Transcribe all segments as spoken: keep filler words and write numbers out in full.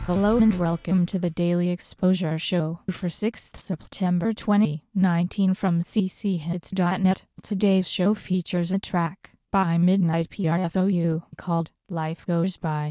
Hello and welcome to the Daily Exposure Show for sixth September twenty nineteen from c c hits dot net. Today's show features a track by Midnight P R F O U called Life Goes By.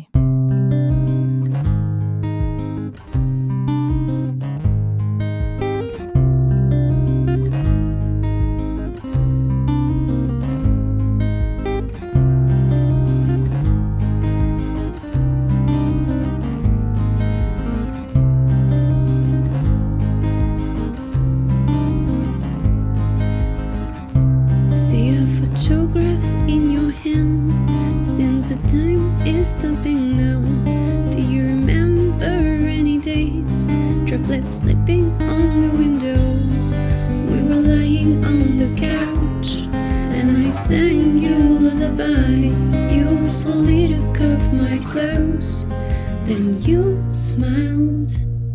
Photograph in your hand, seems the time is stopping now. Do you remember any days? Droplets slipping on the window. We were lying on the couch and I sang you a lullaby. You slowly took off my clothes, then you smiled.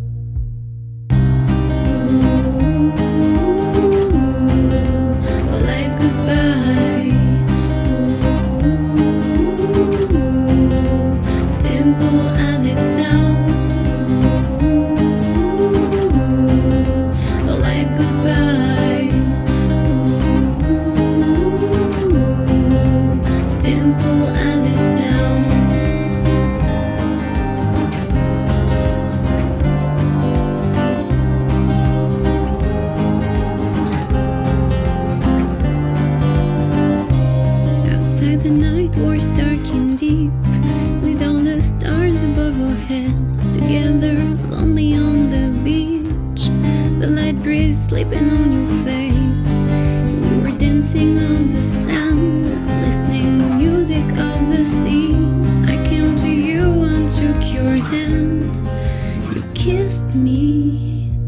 The night was dark and deep, with all the stars above our heads. Together, lonely on the beach, the light breeze sleeping on your face. We were dancing on the sand, listening to music of the sea. I came to you and took your hand. You kissed me.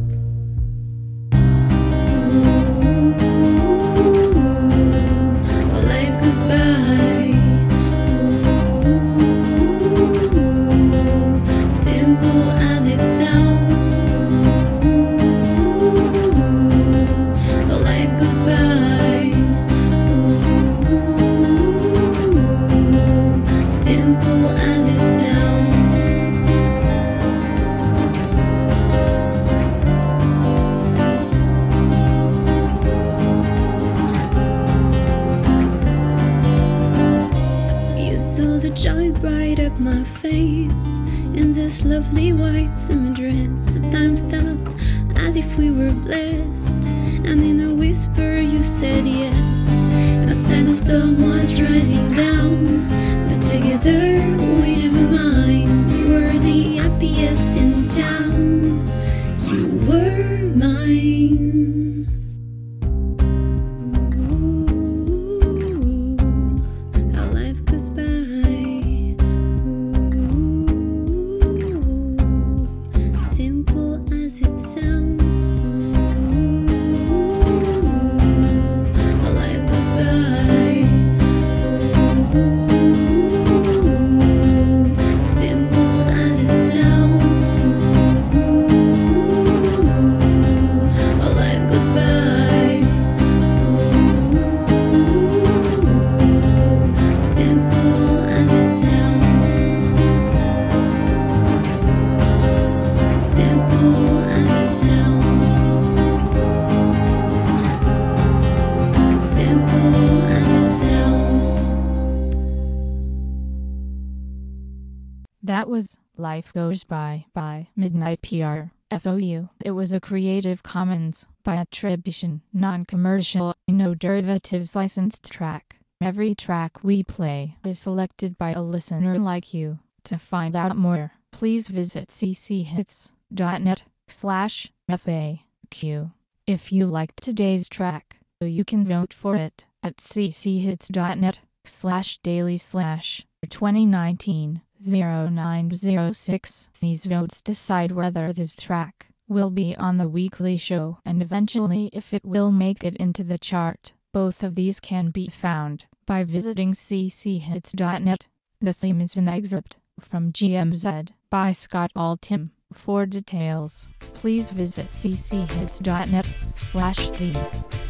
The joy bright up my face in this lovely white summer dress. The time stopped as if we were blessed, and in a whisper you said yes. Outside the storm was rising down, but together we never mind. We were the happiest in town. You were mine. Ooh, how life goes by. That was Life Goes By by Midnight P R F O U. It was a Creative Commons by attribution, non-commercial, no derivatives licensed track. Every track we play is selected by a listener like you. To find out more, please visit c c hits dot net slash F A Q. If you liked today's track, you can vote for it at c c hits dot net slash daily slash twenty nineteen oh nine oh six. These votes decide whether this track will be on the weekly show and eventually if it will make it into the chart. Both of these can be found by visiting c c hits dot net. The theme is an excerpt from G M Z by Scott Altham. For details, please visit c c hits dot net slash theme.